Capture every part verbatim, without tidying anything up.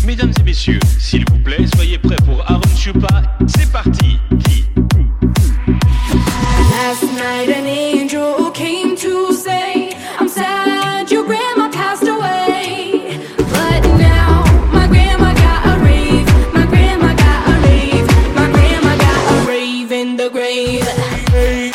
Mesdames et messieurs, s'il vous plaît, soyez prêts pour Aaron Chupa. C'est parti. Qui? Last night an angel came to say, I'm sad your grandma passed away. But now my grandma got a rave, my grandma got a rave, my grandma got a rave in the grave. Rave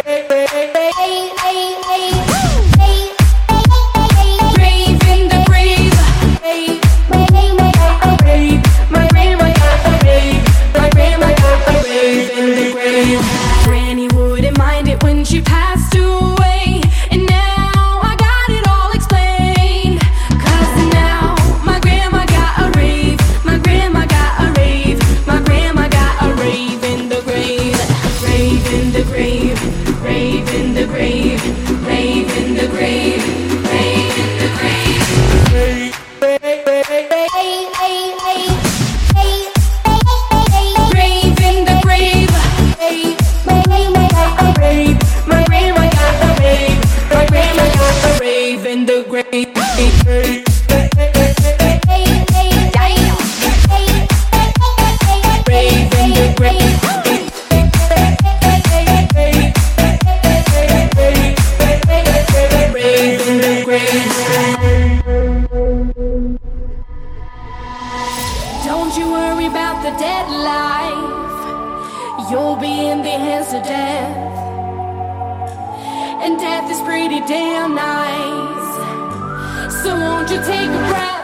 in the grave. My grandma got a rave, my grandma got a rave, my grandma got a rave in the grave. Granny wouldn't mind it when she passed away, and now I got it all explained. Cause now my grandma got a rave, my grandma got a rave, my grandma got a rave in the grave. Rave in the grave, rave in the grave, rave in the grave, rave in the grave. Rave, rave, rave, rave, rave, rave. Rave in the grave. My grandma got a rave, my grandma got a rave, my grandma got a rave in the grave. Rave in the grave. Rave in the grave. Don't you worry about the dead life, you'll be in the hands of death. And death is pretty damn nice, so won't you take a breath?